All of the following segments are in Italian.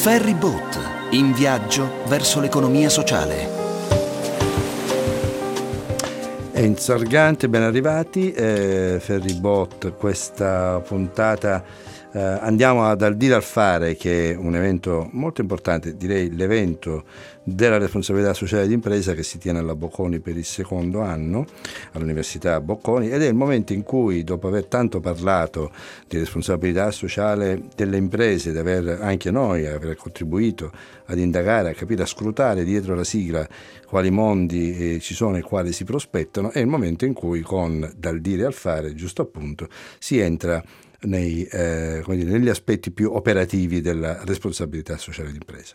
Ferryboat, in viaggio verso l'economia sociale. È insorgante, ben arrivati, Ferryboat, questa puntata andiamo dal dire al fare, che è un evento molto importante, direi l'evento della responsabilità sociale d'impresa che si tiene alla Bocconi per il secondo anno, all'Università Bocconi, ed è il momento in cui, dopo aver tanto parlato di responsabilità sociale delle imprese, di aver anche noi aver contribuito ad indagare, a capire, a scrutare dietro la sigla quali mondi ci sono e quali si prospettano, è il momento in cui dal dire al fare, giusto appunto, si entra negli aspetti più operativi della responsabilità sociale d'impresa.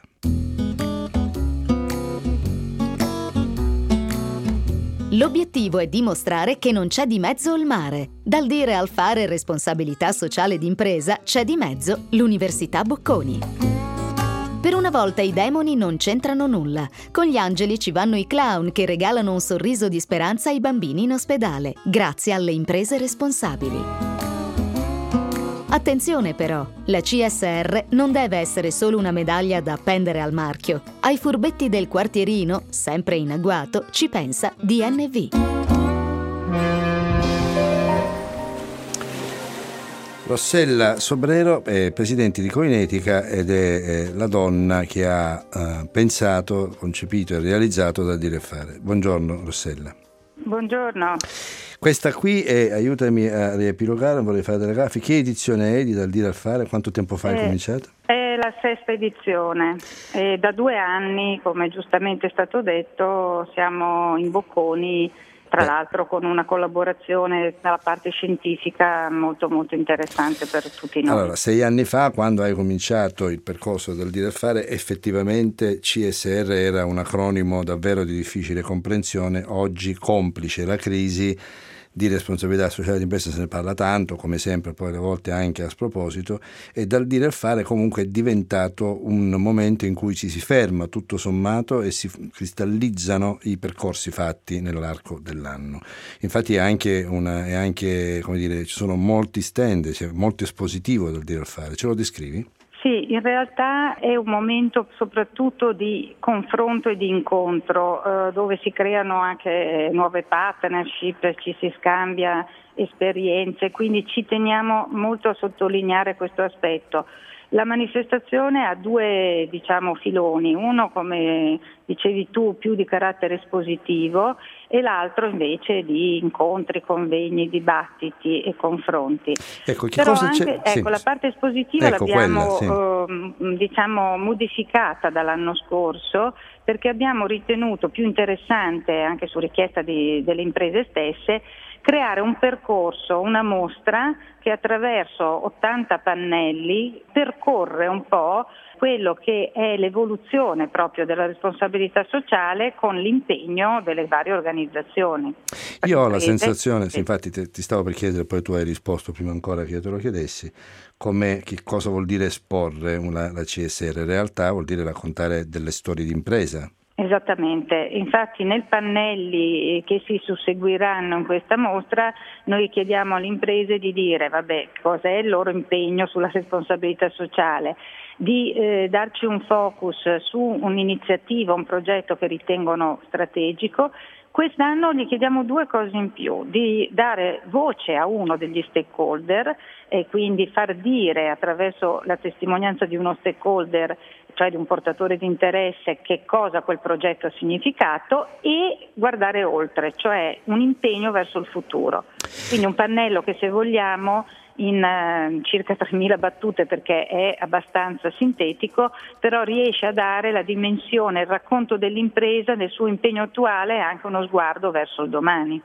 L'obiettivo è dimostrare che non c'è di mezzo il mare. Dal dire al fare responsabilità sociale d'impresa c'è di mezzo l'Università Bocconi. Per una volta i demoni non c'entrano nulla. Con gli angeli ci vanno i clown che regalano un sorriso di speranza ai bambini in ospedale, grazie alle imprese responsabili. Attenzione però, la CSR non deve essere solo una medaglia da appendere al marchio. Ai furbetti del quartierino, sempre in agguato, ci pensa DNV. Rossella Sobrero è presidente di Coinetica ed è la donna che ha pensato, concepito e realizzato Dal dire e fare. Buongiorno Rossella. Buongiorno. Questa qui è, aiutami a riepilogare, vorrei fare delle grafiche. Che edizione è di Dal dire al fare? Quanto tempo fa hai cominciato? È la 6ª edizione. Da 2 anni, come giustamente è stato detto, siamo in Bocconi, tra l'altro con una collaborazione dalla parte scientifica molto molto interessante per tutti noi. Allora, 6 anni fa, quando hai cominciato il percorso Dal dire al fare, effettivamente CSR era un acronimo davvero di difficile comprensione. Oggi, complice la crisi di responsabilità sociale d'impresa, se ne parla tanto, come sempre, poi alle volte anche a sproposito, e Dal dire al fare comunque è diventato un momento in cui ci si ferma tutto sommato e si cristallizzano i percorsi fatti nell'arco dell'anno. Infatti è anche come dire, ci sono molti stand, c'è molto espositivo Dal dire al fare. Ce lo descrivi? Sì, in realtà è un momento soprattutto di confronto e di incontro, dove si creano anche nuove partnership, ci si scambia esperienze, quindi ci teniamo molto a sottolineare questo aspetto. La manifestazione ha 2, filoni, uno, come dicevi tu, più di carattere espositivo, e l'altro invece di incontri, convegni, dibattiti e confronti. Ecco, che Però cosa anche, c'è? Sì. La parte espositiva l'abbiamo quella, modificata dall'anno scorso, perché abbiamo ritenuto più interessante, anche su richiesta delle imprese stesse, creare un percorso, una mostra che attraverso 80 pannelli percorre un po' quello che è l'evoluzione proprio della responsabilità sociale con l'impegno delle varie organizzazioni. Io ho la sensazione, sì, infatti ti stavo per chiedere, poi tu hai risposto prima ancora che io te lo chiedessi, che cosa vuol dire esporre la CSR. In realtà vuol dire raccontare delle storie di impresa. Esattamente, infatti nei pannelli che si susseguiranno in questa mostra noi chiediamo alle imprese di dire cosa è il loro impegno sulla responsabilità sociale, di darci un focus su un'iniziativa, un progetto che ritengono strategico. Quest'anno gli chiediamo 2 cose in più: di dare voce a uno degli stakeholder e quindi far dire attraverso la testimonianza di uno stakeholder, cioè di un portatore di interesse, che cosa quel progetto ha significato, e guardare oltre, cioè un impegno verso il futuro. Quindi un pannello che, se vogliamo, in circa 3.000 battute, perché è abbastanza sintetico, però riesce a dare la dimensione, il racconto dell'impresa, del suo impegno attuale e anche uno sguardo verso il domani.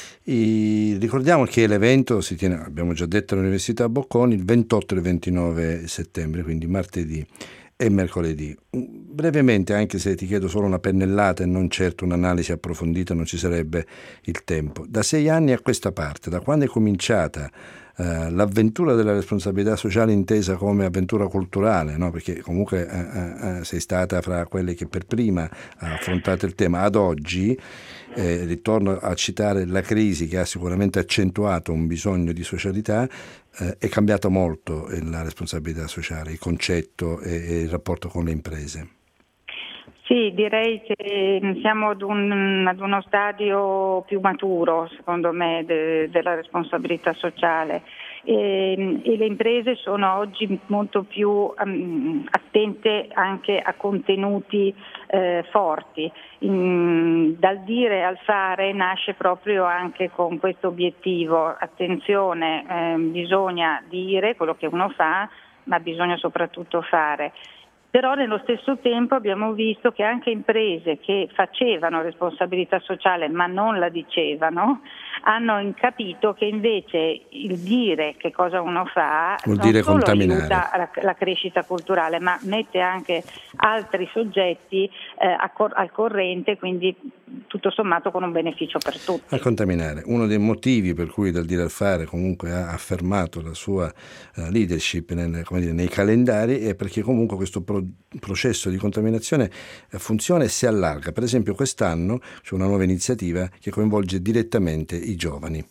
Ricordiamo che l'evento si tiene, abbiamo già detto, all'Università Bocconi il 28 e il 29 settembre, quindi martedì e mercoledì. Brevemente, anche se ti chiedo solo una pennellata e non certo un'analisi approfondita, non ci sarebbe il tempo. Da 6 anni a questa parte, da quando è cominciata l'avventura della responsabilità sociale intesa come avventura culturale, no? Perché comunque sei stata fra quelle che per prima ha affrontato il tema. Ad oggi, ritorno a citare la crisi che ha sicuramente accentuato un bisogno di socialità, è cambiato molto la responsabilità sociale, il concetto e il rapporto con le imprese. Sì, direi che siamo ad uno stadio più maturo, secondo me, della responsabilità sociale e le imprese sono oggi molto più attente anche a contenuti forti. Dal dire al fare nasce proprio anche con questo obiettivo: attenzione, bisogna dire quello che uno fa, ma bisogna soprattutto fare. Però nello stesso tempo abbiamo visto che anche imprese che facevano responsabilità sociale ma non la dicevano, hanno capito che invece il dire che cosa uno fa vuol non dire solo contaminare. aiuta la crescita culturale, ma mette anche altri soggetti al corrente, quindi tutto sommato con un beneficio per tutti. A contaminare. Uno dei motivi per cui Dal dire al fare comunque ha affermato la sua leadership nei calendari è perché comunque questo processo di contaminazione funziona e si allarga. Per esempio quest'anno c'è una nuova iniziativa che coinvolge direttamente i giovani.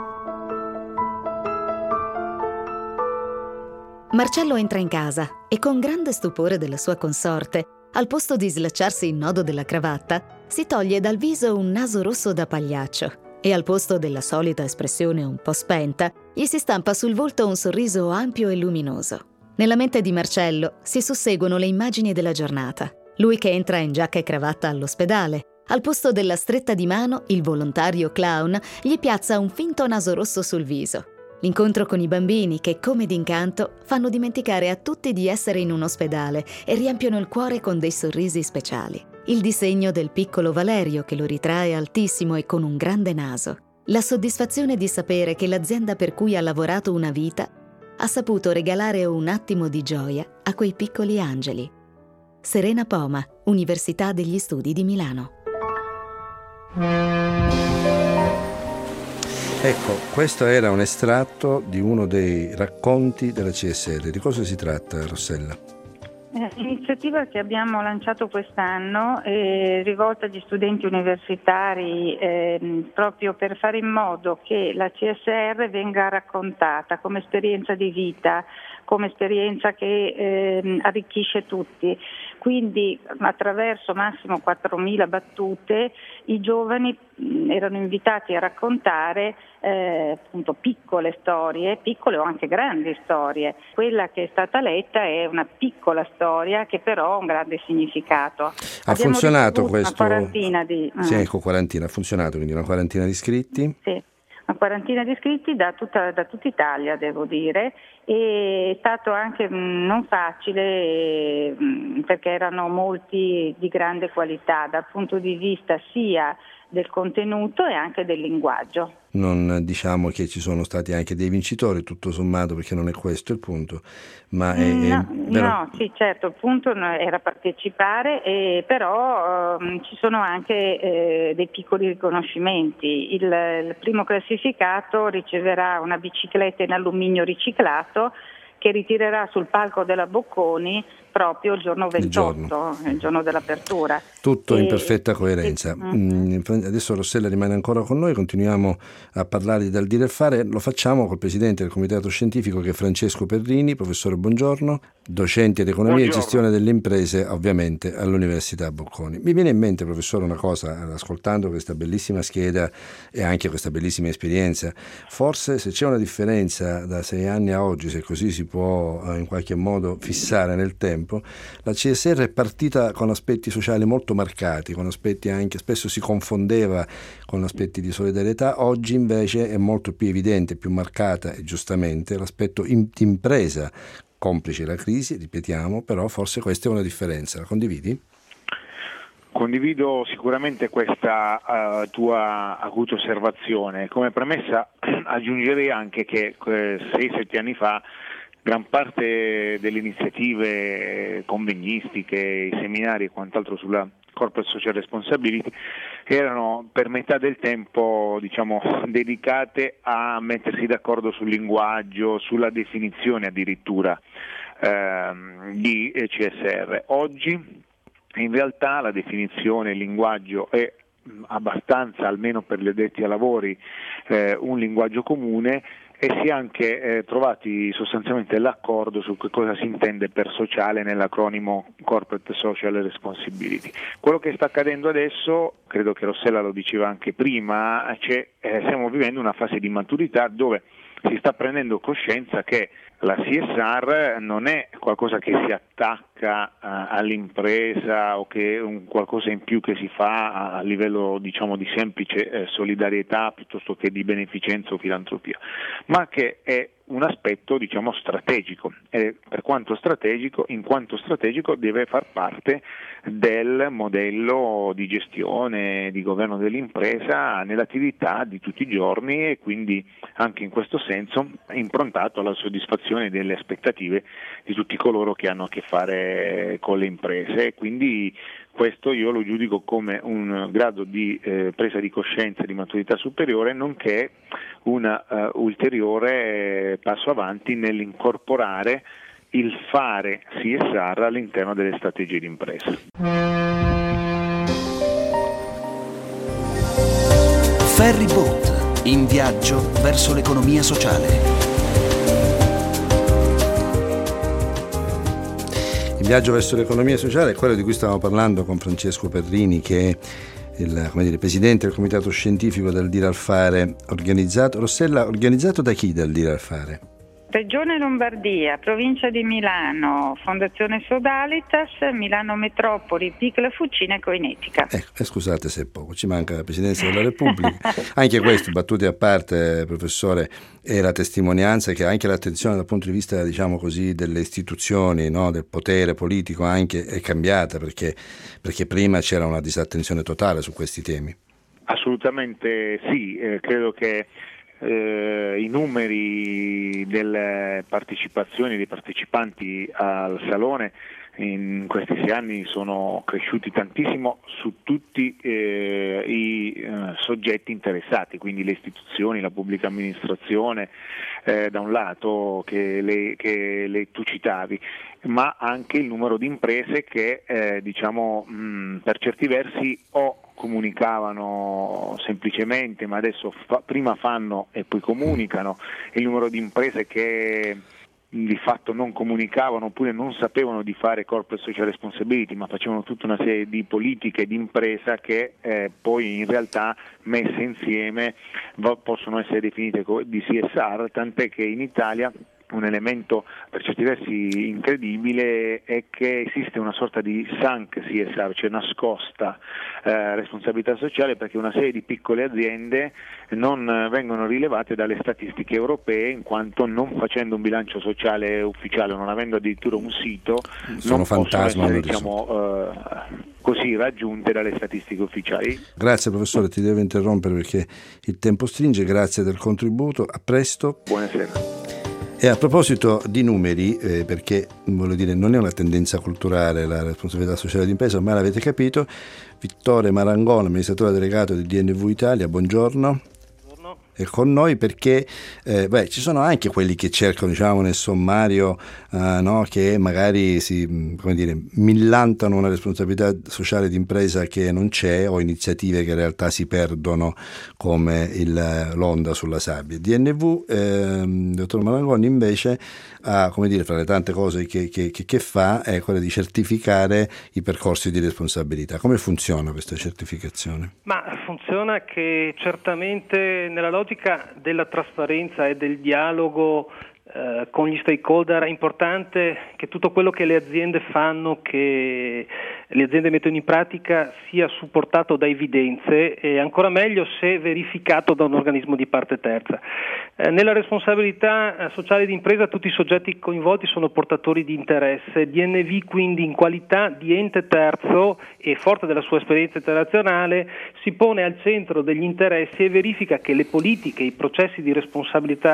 Marcello entra in casa e con grande stupore della sua consorte, al posto di slacciarsi il nodo della cravatta, si toglie dal viso un naso rosso da pagliaccio e al posto della solita espressione un po' spenta, gli si stampa sul volto un sorriso ampio e luminoso. Nella mente di Marcello si susseguono le immagini della giornata. Lui che entra in giacca e cravatta all'ospedale. Al posto della stretta di mano, il volontario clown gli piazza un finto naso rosso sul viso. L'incontro con i bambini che, come d'incanto, fanno dimenticare a tutti di essere in un ospedale e riempiono il cuore con dei sorrisi speciali. Il disegno del piccolo Valerio che lo ritrae altissimo e con un grande naso. La soddisfazione di sapere che l'azienda per cui ha lavorato una vita ha saputo regalare un attimo di gioia a quei piccoli angeli. Serena Poma, Università degli Studi di Milano. Ecco, questo era un estratto di uno dei racconti della CSR. Di cosa si tratta, Rossella? L'iniziativa che abbiamo lanciato quest'anno è rivolta agli studenti universitari proprio per fare in modo che la CSR venga raccontata come esperienza di vita, come esperienza che arricchisce tutti. Quindi attraverso massimo 4.000 battute i giovani erano invitati a raccontare appunto piccole storie, piccole o anche grandi storie. Quella che è stata letta è una piccola storia che però ha un grande significato. Ha funzionato questo? Una quarantina di... Sì, ecco, quarantina, ha funzionato, quindi una quarantina di iscritti? Sì. Una quarantina di iscritti da tutta Italia, devo dire, e è stato anche non facile perché erano molti di grande qualità dal punto di vista sia del contenuto e anche del linguaggio. Non diciamo che ci sono stati anche dei vincitori, tutto sommato, perché non è questo il punto, ma no, sì, certo, il punto era partecipare, però ci sono anche dei piccoli riconoscimenti. Il primo classificato riceverà una bicicletta in alluminio riciclato che ritirerà sul palco della Bocconi proprio il giorno 28, il giorno dell'apertura. Tutto in perfetta coerenza. Adesso Rossella rimane ancora con noi, continuiamo a parlare di Dal dire e fare, lo facciamo col presidente del comitato scientifico che è Francesco Perrini. Professore, buongiorno, docente di economia e gestione delle imprese ovviamente all'Università Bocconi. Mi viene in mente, professore, una cosa, ascoltando questa bellissima scheda e anche questa bellissima esperienza, forse se c'è una differenza da 6 anni a oggi, se così si può in qualche modo fissare nel tempo, la CSR è partita con aspetti sociali molto marcati, con aspetti anche, spesso si confondeva con aspetti di solidarietà. Oggi invece è molto più evidente, più marcata e giustamente l'aspetto di impresa, complice la crisi, ripetiamo, però forse questa è una differenza. La condividi? Condivido sicuramente questa tua acuta osservazione. Come premessa aggiungerei anche che 6-7 anni fa gran parte delle iniziative convegnistiche, i seminari e quant'altro sulla corporate social responsibility, erano per metà del tempo dedicate a mettersi d'accordo sul linguaggio, sulla definizione addirittura di CSR. Oggi in realtà la definizione, il linguaggio è abbastanza, almeno per gli addetti ai lavori, un linguaggio comune, e si è anche trovati sostanzialmente l'accordo su che cosa si intende per sociale nell'acronimo Corporate Social Responsibility. Quello che sta accadendo adesso, credo che Rossella lo diceva anche prima, stiamo vivendo una fase di maturità dove si sta prendendo coscienza che la CSR non è qualcosa che si attacca all'impresa o che è un qualcosa in più che si fa a livello di semplice solidarietà piuttosto che di beneficenza o filantropia, ma che è un aspetto strategico, e in quanto strategico deve far parte del modello di gestione, di governo dell'impresa nell'attività di tutti i giorni, e quindi anche in questo senso improntato alla soddisfazione delle aspettative di tutti coloro che hanno a che fare con le imprese. E quindi questo io lo giudico come un grado di presa di coscienza, di maturità superiore, nonché un ulteriore passo avanti nell'incorporare il fare CSR all'interno delle strategie di impresa. Ferry Boat, in viaggio verso l'economia sociale. Il viaggio verso l'economia sociale è quello di cui stavamo parlando con Francesco Perrini, che è il presidente del comitato scientifico del Dire al Fare, organizzato. Rossella, organizzato da chi del Dire al Fare? Regione Lombardia, provincia di Milano, Fondazione Sodalitas, Milano Metropoli, Piccola Fucina e Coinetica. Scusate se è poco, ci manca la Presidenza della Repubblica. Anche questo, battute a parte, professore, è la testimonianza che anche l'attenzione dal punto di vista, delle istituzioni, no, del potere politico anche è cambiata, perché prima c'era una disattenzione totale su questi temi. Assolutamente sì, credo che i numeri delle partecipazioni dei partecipanti al Salone in questi 6 anni sono cresciuti tantissimo su tutti i soggetti interessati, quindi le istituzioni, la pubblica amministrazione da un lato che tu citavi, ma anche il numero di imprese che per certi versi o comunicavano semplicemente, ma adesso prima fanno e poi comunicano, e il numero di imprese che di fatto non comunicavano oppure non sapevano di fare corporate social responsibility, ma facevano tutta una serie di politiche di impresa che poi in realtà messe insieme possono essere definite di CSR, tant'è che in Italia un elemento per certi versi incredibile è che esiste una sorta di sunk CSR, cioè nascosta responsabilità sociale, perché una serie di piccole aziende non vengono rilevate dalle statistiche europee, in quanto non facendo un bilancio sociale ufficiale, non avendo addirittura un sito, non possono essere così raggiunte dalle statistiche ufficiali. Grazie professore, ti devo interrompere perché il tempo stringe, grazie del contributo, a presto. Buonasera. E a proposito di numeri, perché non è una tendenza culturale la responsabilità sociale d'impresa, ormai l'avete capito, Vittore Marangoni, amministratore delegato di DNV Italia, buongiorno. È con noi perché ci sono anche quelli che cercano, nel sommario, che magari millantano una responsabilità sociale d'impresa che non c'è, o iniziative che in realtà si perdono come l'onda sulla sabbia. DNV, dottor Marangoni, invece ha, fra le tante cose che fa, è quella di certificare i percorsi di responsabilità. Come funziona questa certificazione? Ma funziona che certamente nella logica della trasparenza e del dialogo con gli stakeholder è importante che tutto quello che le aziende fanno, che le aziende mettono in pratica, sia supportato da evidenze, e ancora meglio se verificato da un organismo di parte terza. Nella responsabilità sociale d'impresa tutti i soggetti coinvolti sono portatori di interesse. DNV quindi, in qualità di ente terzo e forte della sua esperienza internazionale, si pone al centro degli interessi e verifica che le politiche, i processi di responsabilità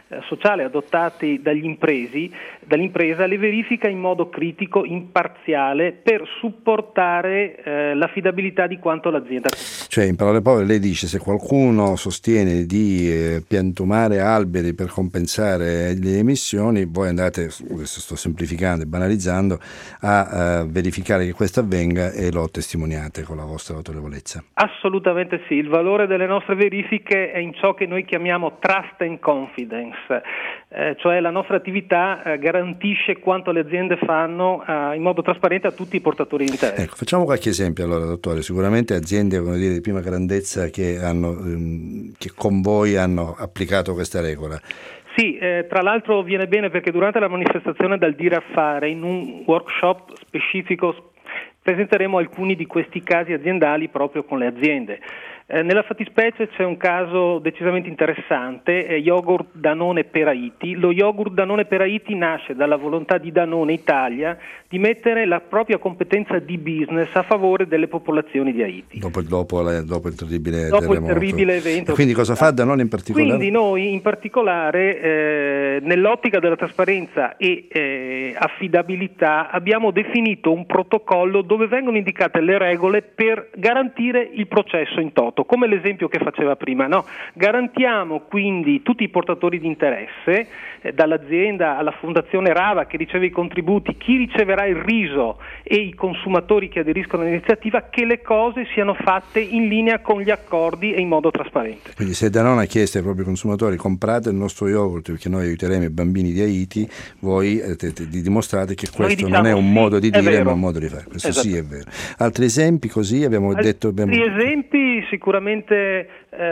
sociale adottati dall'impresa le verifica in modo critico, imparziale, per supportare l'affidabilità di quanto l'azienda. Cioè, in parole povere, lei dice: se qualcuno sostiene di piantumare alberi per compensare le emissioni, voi andate, adesso sto semplificando e banalizzando, a verificare che questo avvenga e lo testimoniate con la vostra autorevolezza. Assolutamente sì, il valore delle nostre verifiche è in ciò che noi chiamiamo trust and confidence, cioè la nostra attività garantisce quanto le aziende fanno in modo trasparente a tutti i portatori di interesse. Ecco, facciamo qualche esempio allora, dottore. Sicuramente aziende, come dire, di prima grandezza che con voi hanno applicato questa regola. Sì, tra l'altro viene bene perché durante la manifestazione Dal dire al fare, in un workshop specifico, presenteremo alcuni di questi casi aziendali proprio con le aziende. Nella fattispecie c'è un caso decisamente interessante, yogurt Danone per Haiti. Lo yogurt Danone per Haiti nasce dalla volontà di Danone Italia di mettere la propria competenza di business a favore delle popolazioni di Haiti. Dopo il terribile terremoto. Il terribile evento. E quindi cosa fa Danone in particolare? Quindi noi in particolare nell'ottica della trasparenza e affidabilità abbiamo definito un protocollo dove vengono indicate le regole per garantire il processo in toto. Come l'esempio che faceva prima, no? Garantiamo quindi tutti i portatori di interesse, dall'azienda alla fondazione Rava che riceve i contributi, chi riceverà il riso e i consumatori che aderiscono all'iniziativa, che le cose siano fatte in linea con gli accordi e in modo trasparente. Quindi se Danone ha chiesto ai propri consumatori: comprate il nostro yogurt perché noi aiuteremo i bambini di Haiti, voi dimostrate che questo non è un modo di dire ma un modo di fare. Questo esatto. Sì è vero. Altri esempi così abbiamo detto? Altri esempi sicuramente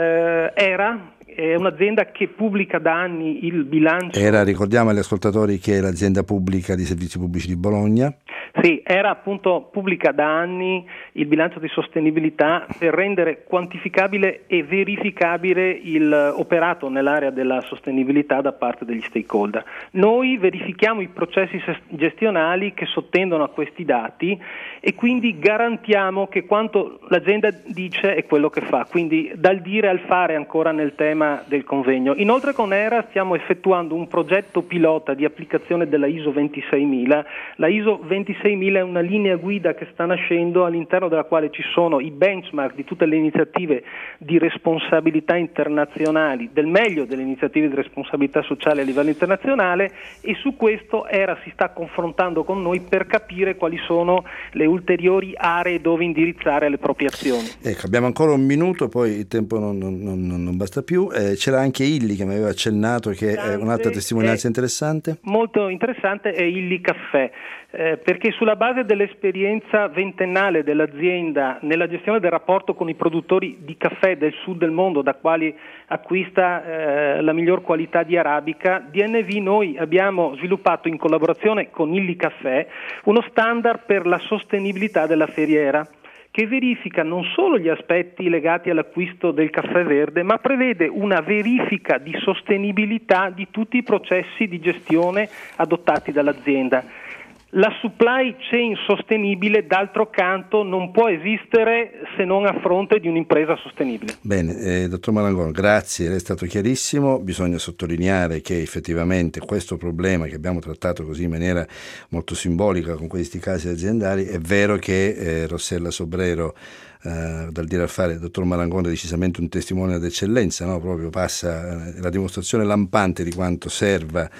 ERA è un'azienda che pubblica da anni il bilancio. ERA, ricordiamo agli ascoltatori che è l'azienda pubblica di servizi pubblici di Bologna. Sì, ERA appunto pubblica da anni il bilancio di sostenibilità per rendere quantificabile e verificabile il operato nell'area della sostenibilità da parte degli stakeholder. Noi verifichiamo i processi gestionali che sottendono a questi dati e quindi garantiamo che quanto l'azienda dice è quello che fa, quindi dal dire al fare ancora nel tema del convegno. Inoltre con ERA stiamo effettuando un progetto pilota di applicazione della ISO 26000. La ISO 26000 è una linea guida che sta nascendo, all'interno della quale ci sono i benchmark di tutte le iniziative di responsabilità internazionali, del meglio delle iniziative di responsabilità sociale a livello internazionale, e su questo ERA si sta confrontando con noi per capire quali sono le ulteriori aree dove indirizzare le proprie azioni. Ecco, abbiamo ancora un minuto, poi il tempo non basta più. C'era anche Illy che mi aveva accennato, che è un'altra testimonianza interessante. Molto interessante è Illy Caffè, perché sulla base dell'esperienza ventennale dell'azienda nella gestione del rapporto con i produttori di caffè del sud del mondo, da quali acquista la miglior qualità di arabica, DNV noi abbiamo sviluppato in collaborazione con Illy Caffè uno standard per la sostenibilità della feriera, che verifica non solo gli aspetti legati all'acquisto del caffè verde, ma prevede una verifica di sostenibilità di tutti i processi di gestione adottati dall'azienda. La supply chain sostenibile, d'altro canto, non può esistere se non a fronte di un'impresa sostenibile. Bene, dottor Marangoni, grazie, è stato chiarissimo. Bisogna sottolineare che effettivamente questo problema che abbiamo trattato così in maniera molto simbolica con questi casi aziendali, è vero che Rossella Sobrero, dal dire al fare, il dottor Marangoni è decisamente un testimone d'eccellenza, no? Proprio passa la dimostrazione lampante di quanto serva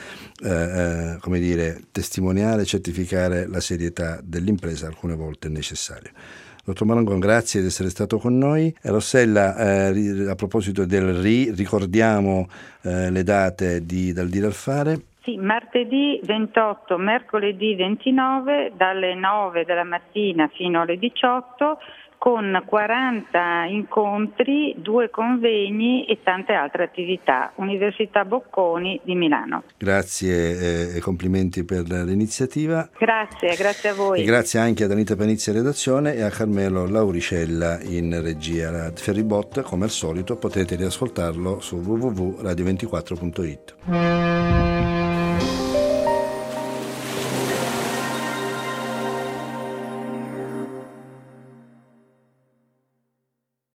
come dire, testimoniare, certificare la serietà dell'impresa, alcune volte è necessario. Dottor Marangoni, grazie di essere stato con noi. Rossella, a proposito del ricordiamo le date dal dire al fare. Sì, martedì 28, mercoledì 29, dalle 9 della mattina fino alle 18, con 40 incontri, 2 convegni e tante altre attività. Università Bocconi di Milano. Grazie e complimenti per l'iniziativa. Grazie a voi. E grazie anche ad Anita Panizia redazione e a Carmelo Lauricella in regia. La Ferribot, come al solito, potete riascoltarlo su www.radio24.it.